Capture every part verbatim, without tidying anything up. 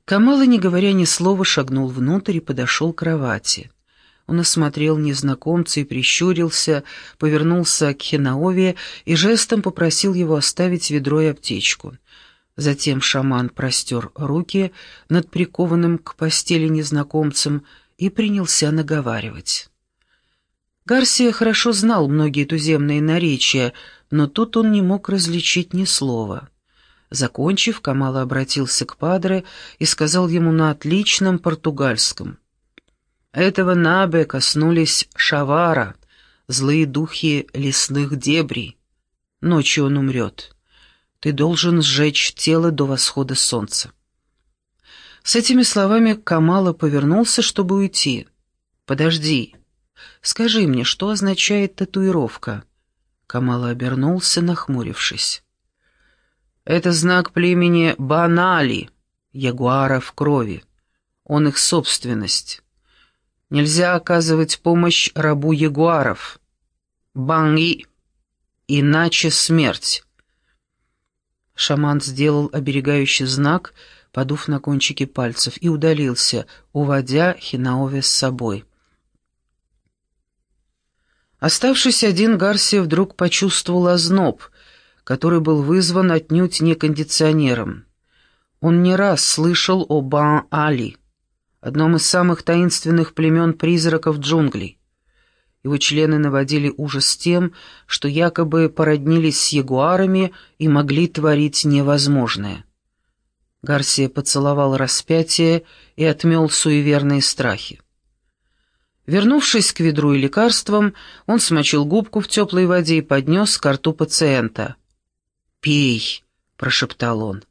Камала, не говоря ни слова, шагнул внутрь и подошел к кровати. Он осмотрел незнакомца и прищурился, повернулся к Хинаове и жестом попросил его оставить ведро и аптечку. Затем шаман простер руки над прикованным к постели незнакомцем и принялся наговаривать. Гарсия хорошо знал многие туземные наречия, но тут он не мог различить ни слова. Закончив, Камала обратился к падре и сказал ему на отличном португальском: «Этого Набе коснулись Шавара, злые духи лесных дебрей. Ночью он умрет. Ты должен сжечь тело до восхода солнца». С этими словами Камала повернулся, чтобы уйти. «Подожди. Скажи мне, что означает татуировка?» Камала обернулся, нахмурившись. «Это знак племени Банали, ягуаров крови. Он их собственность. Нельзя оказывать помощь рабу ягуаров. Банги. Иначе смерть». Шаман сделал оберегающий знак, подув на кончики пальцев, и удалился, уводя Хинаове с собой. Оставшись один, Гарсия вдруг почувствовал озноб, который был вызван отнюдь не кондиционером. Он не раз слышал о Бан-Али, одном из самых таинственных племен призраков джунглей. Его члены наводили ужас тем, что якобы породнились с ягуарами и могли творить невозможное. Гарсия поцеловал распятие и отмел суеверные страхи. Вернувшись к ведру и лекарствам, он смочил губку в теплой воде и поднес к рту пациента. «Пей», — прошептал он.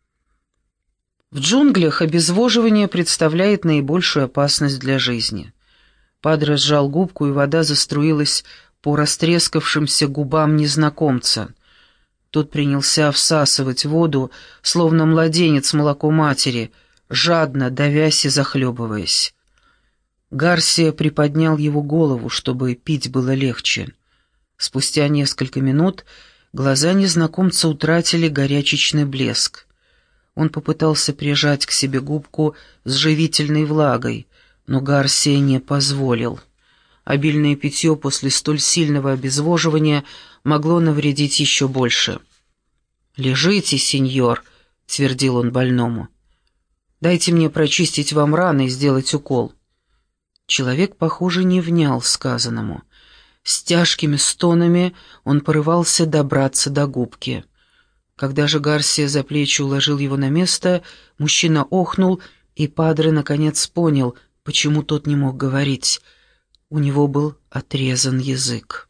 В джунглях обезвоживание представляет наибольшую опасность для жизни. Падре сжал губку, и вода заструилась по растрескавшимся губам незнакомца. Тот принялся всасывать воду, словно младенец молоко матери, жадно давясь и захлебываясь. Гарсия приподнял его голову, чтобы пить было легче. Спустя несколько минут глаза незнакомца утратили горячечный блеск. Он попытался прижать к себе губку с живительной влагой, но Гарсия не позволил. Обильное питье после столь сильного обезвоживания могло навредить еще больше. «Лежите, сеньор», — твердил он больному. «Дайте мне прочистить вам раны и сделать укол». Человек, похоже, не внял сказанному. С тяжкими стонами он порывался добраться до губки. Когда же Гарсия за плечи уложил его на место, мужчина охнул, и падре наконец понял, почему тот не мог говорить. У него был отрезан язык.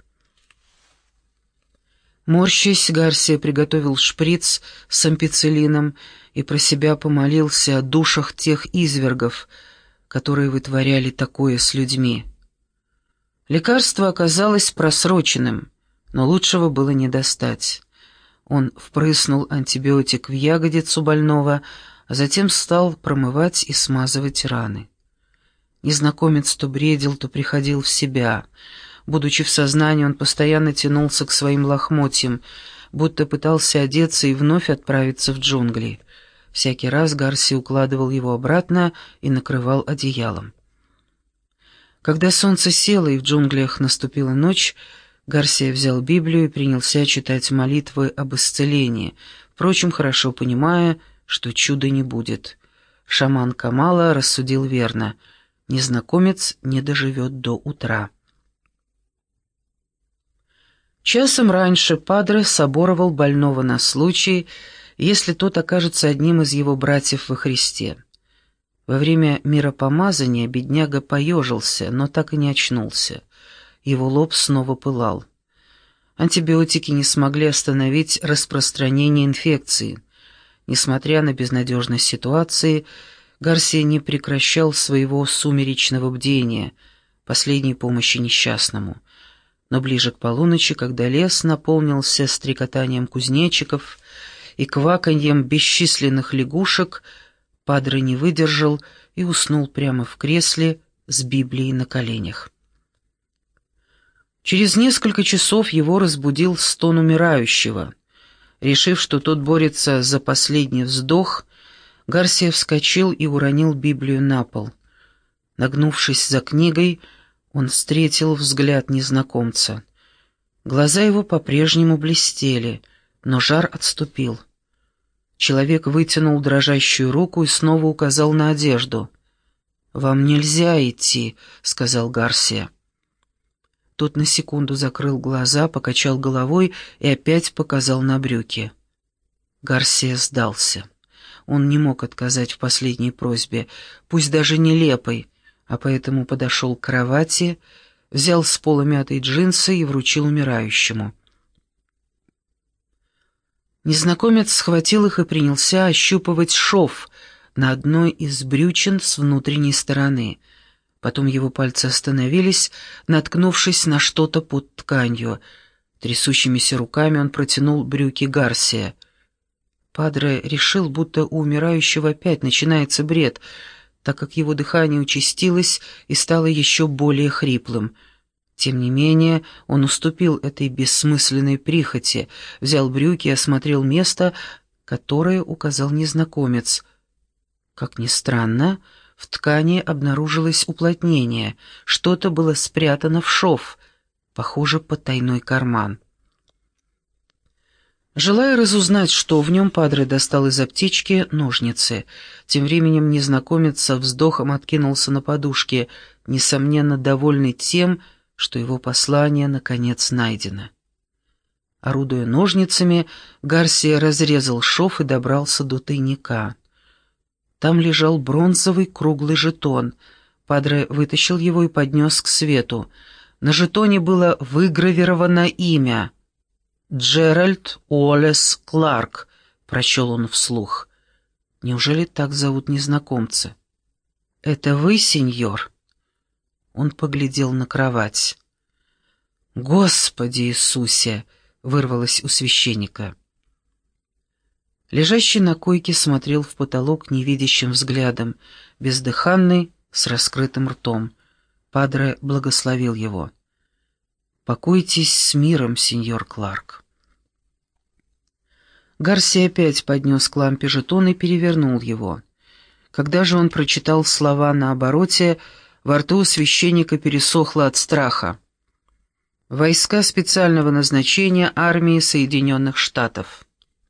Морщась, Гарсия приготовил шприц с ампицилином и про себя помолился о душах тех извергов, которые вытворяли такое с людьми. Лекарство оказалось просроченным, но лучшего было не достать. Он впрыснул антибиотик в ягодицу больного, а затем стал промывать и смазывать раны. Незнакомец то бредил, то приходил в себя. Будучи в сознании, он постоянно тянулся к своим лохмотьям, будто пытался одеться и вновь отправиться в джунгли. Всякий раз Гарсия укладывал его обратно и накрывал одеялом. Когда солнце село и в джунглях наступила ночь, Гарсия взял Библию и принялся читать молитвы об исцелении, впрочем, хорошо понимая, что чуда не будет. Шаман Камала рассудил верно: незнакомец не доживет до утра. Часом раньше падре соборовал больного на случай, если тот окажется одним из его братьев во Христе. Во время миропомазания бедняга поежился, но так и не очнулся. Его лоб снова пылал. Антибиотики не смогли остановить распространение инфекции. Несмотря на безнадежность ситуации, Гарсия не прекращал своего сумеречного бдения, последней помощи несчастному. Но ближе к полуночи, когда лес наполнился стрекотанием кузнечиков и кваканьем бесчисленных лягушек, падре не выдержал и уснул прямо в кресле с Библией на коленях. Через несколько часов его разбудил стон умирающего. Решив, что тот борется за последний вздох, Гарсия вскочил и уронил Библию на пол. Нагнувшись за книгой, он встретил взгляд незнакомца. Глаза его по-прежнему блестели, но жар отступил. Человек вытянул дрожащую руку и снова указал на одежду. «Вам нельзя идти», — сказал Гарсия. Тот на секунду закрыл глаза, покачал головой и опять показал на брюки. Гарсия сдался. Он не мог отказать в последней просьбе, пусть даже нелепой, а поэтому подошел к кровати, взял с пола мятые джинсы и вручил умирающему. Незнакомец схватил их и принялся ощупывать шов на одной из брючин с внутренней стороны. Потом его пальцы остановились, наткнувшись на что-то под тканью. Трясущимися руками он протянул брюки Гарсия. Падре решил, будто у умирающего опять начинается бред, так как его дыхание участилось и стало еще более хриплым. Тем не менее, он уступил этой бессмысленной прихоти, взял брюки и осмотрел место, которое указал незнакомец. Как ни странно, в ткани обнаружилось уплотнение, что-то было спрятано в шов, похоже, потайной карман. Желая разузнать, что в нем, Падре достал из аптечки ножницы. Тем временем незнакомец со вздохом откинулся на подушке, несомненно довольный тем, что его послание наконец найдено. Орудуя ножницами, Гарсия разрезал шов и добрался до тайника. Там лежал бронзовый круглый жетон. Падре вытащил его и поднес к свету. На жетоне было выгравировано имя. «Джеральд Уоллес Кларк», — прочел он вслух. «Неужели так зовут незнакомца?» «Это вы, сеньор?» Он поглядел на кровать. «Господи Иисусе!» — вырвалось у священника. Лежащий на койке смотрел в потолок невидящим взглядом, бездыханный, с раскрытым ртом. Падре благословил его. «Покойтесь с миром, сеньор Кларк». Гарсия опять поднес к лампе жетон и перевернул его. Когда же он прочитал слова на обороте, во рту у священника пересохло от страха. «Войска специального назначения армии Соединенных Штатов».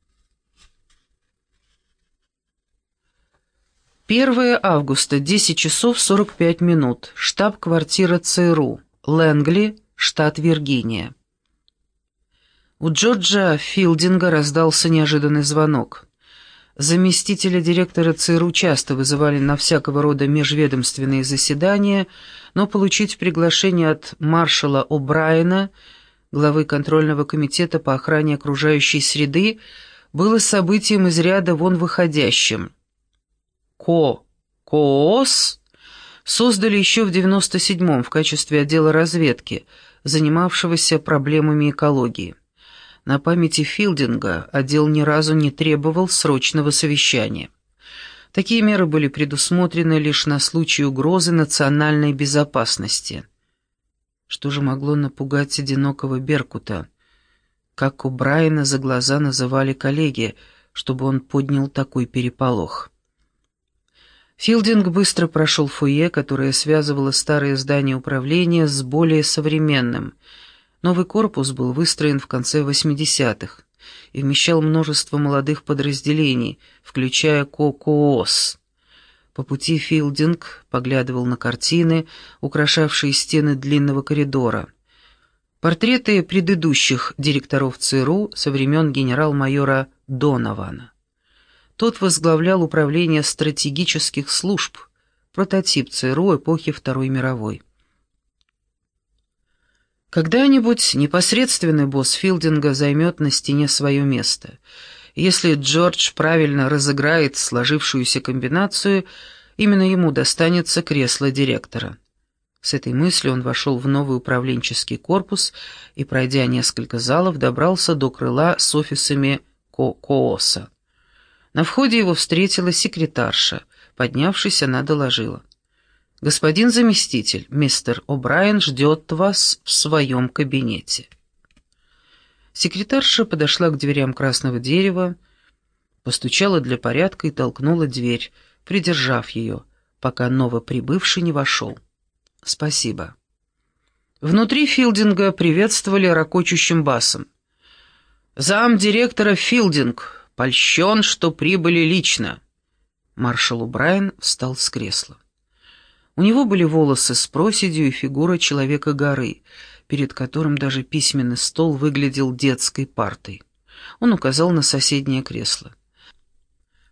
первое августа, десять часов сорок пять минут. Штаб-квартира ЦРУ. Лэнгли, штат Виргиния. У Джорджа Филдинга раздался неожиданный звонок. Заместителя директора ЦРУ часто вызывали на всякого рода межведомственные заседания, но получить приглашение от маршала О'Брайена, главы контрольного комитета по охране окружающей среды, было событием из ряда вон выходящим. Ко КООС создали еще в девяносто седьмом в качестве отдела разведки, занимавшегося проблемами экологии. На памяти Филдинга отдел ни разу не требовал срочного совещания. Такие меры были предусмотрены лишь на случай угрозы национальной безопасности. Что же могло напугать одинокого Беркута? Как О'Брайена за глаза называли коллеги, чтобы он поднял такой переполох? Филдинг быстро прошел фойе, которое связывало старое здание управления с более современным. Новый корпус был выстроен в конце восьмидесятых и вмещал множество молодых подразделений, включая КОКООС. По пути Филдинг поглядывал на картины, украшавшие стены длинного коридора. Портреты предыдущих директоров ЦРУ со времен генерал-майора Донована. Тот возглавлял управление стратегических служб, прототип ЦРУ эпохи Второй мировой. Когда-нибудь непосредственный босс Филдинга займет на стене свое место. Если Джордж правильно разыграет сложившуюся комбинацию, именно ему достанется кресло директора. С этой мыслью он вошел в новый управленческий корпус и, пройдя несколько залов, добрался до крыла с офисами КОКООСа. На входе его встретила секретарша. Поднявшись, она доложила: «Господин заместитель, мистер О'Брайен ждет вас в своем кабинете». Секретарша подошла к дверям красного дерева, постучала для порядка и толкнула дверь, придержав ее, пока новоприбывший не вошел. «Спасибо». Внутри Филдинга приветствовали ракочущим басом. «Замдиректора Филдинг, польщен, что прибыли лично». Маршал О'Брайен встал с кресла. У него были волосы с проседью и фигура человека-горы, перед которым даже письменный стол выглядел детской партой. Он указал на соседнее кресло.